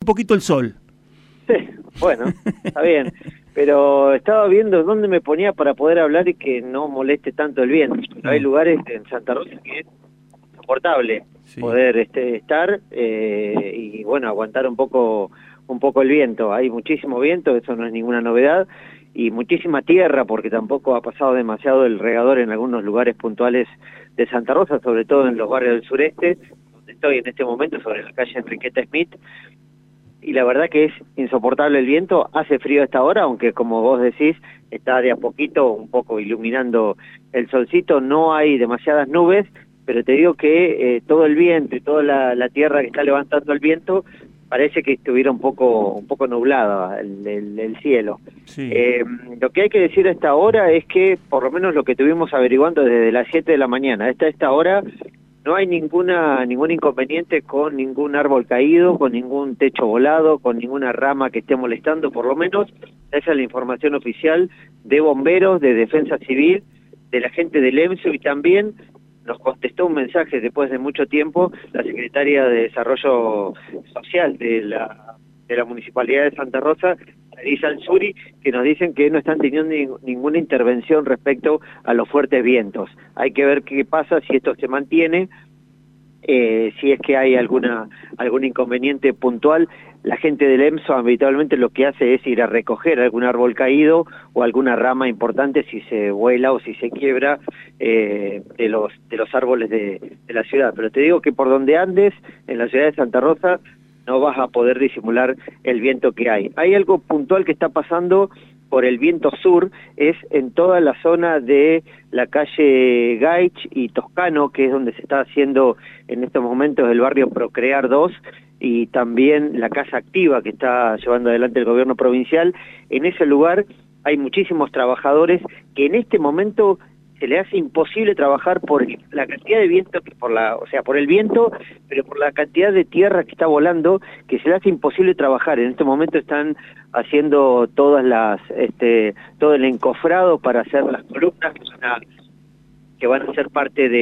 poquito el sol. Sí, bueno, está bien. Pero estaba viendo dónde me ponía para poder hablar y que no moleste tanto el viento. Hay lugares en Santa Rosa que es soportable poder estar y bueno, aguantar un poco el viento. Hay muchísimo viento, eso no es ninguna novedad, y muchísima tierra, porque tampoco ha pasado demasiado el regador en algunos lugares puntuales de Santa Rosa, sobre todo en los barrios del sureste, donde estoy en este momento, sobre la calle Enriqueta Smith. Y la verdad que es insoportable el viento, hace frío a esta hora, aunque como vos decís, está de a poquito un poco iluminando el solcito, no hay demasiadas nubes, pero te digo que todo el viento y toda la tierra que está levantando el viento, parece que estuviera un poco nublada el cielo. Sí. Lo que hay que decir a esta hora es que, por lo menos lo que estuvimos averiguando desde las 7 de la mañana, hasta esta hora, no hay ningún inconveniente con ningún árbol caído, con ningún techo volado, con ninguna rama que esté molestando, por lo menos esa es la información oficial de bomberos, de defensa civil, de la gente del EMSO, y también nos contestó un mensaje después de mucho tiempo la secretaria de Desarrollo Social de la Municipalidad de Santa Rosa, Elisa Alzuri, que nos dicen que no están teniendo ninguna intervención respecto a los fuertes vientos. Hay que ver qué pasa, si esto se mantiene, si es que hay algún inconveniente puntual. La gente del EMSO habitualmente lo que hace es ir a recoger algún árbol caído o alguna rama importante si se vuela o si se quiebra de los árboles de la ciudad. Pero te digo que por donde andes, en la ciudad de Santa Rosa, no vas a poder disimular el viento que hay. Hay algo puntual que está pasando por el viento sur, es en toda la zona de la calle Gaich y Toscano, que es donde se está haciendo en estos momentos el barrio Procrear 2, y también la Casa Activa que está llevando adelante el gobierno provincial. En ese lugar hay muchísimos trabajadores que en este momento se le hace imposible trabajar por la cantidad de viento, por el viento, pero por la cantidad de tierra que está volando, que se le hace imposible trabajar. En este momento están haciendo todo el encofrado para hacer las columnas que van a ser parte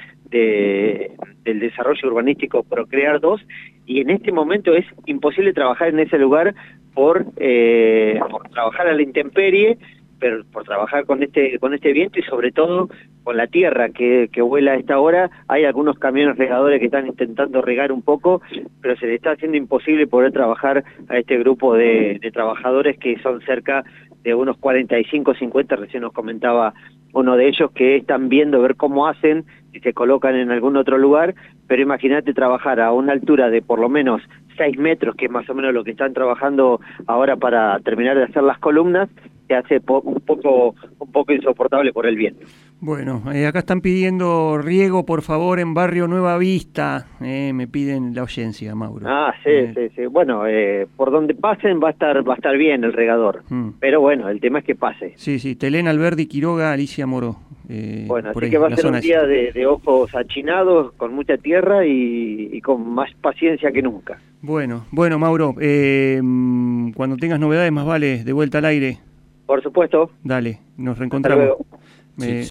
del desarrollo urbanístico Procrear 2, y en este momento es imposible trabajar en ese lugar por trabajar a la intemperie, pero por trabajar con este viento y sobre todo con la tierra que vuela a esta hora. Hay algunos camiones regadores que están intentando regar un poco, pero se le está haciendo imposible poder trabajar a este grupo de trabajadores que son cerca de unos 45, 50, recién nos comentaba uno de ellos, que están viendo ver cómo hacen, si se colocan en algún otro lugar, pero imagínate trabajar a una altura de por lo menos 6 metros, que es más o menos lo que están trabajando ahora para terminar de hacer las columnas, se hace un poco insoportable por el viento. Bueno, acá están pidiendo riego, por favor, en Barrio Nueva Vista. Me piden la oyencia, Mauro. Sí. Bueno, por donde pasen va a estar bien el regador. Pero bueno, el tema es que pase. Sí, Telén, Alberdi, Quiroga, Alicia Moró. Bueno, así que va a ser un día de ojos achinados, con mucha tierra y con más paciencia que nunca. Bueno, Mauro, cuando tengas novedades más vale de vuelta al aire. Por supuesto. Dale, nos reencontramos. Hasta luego.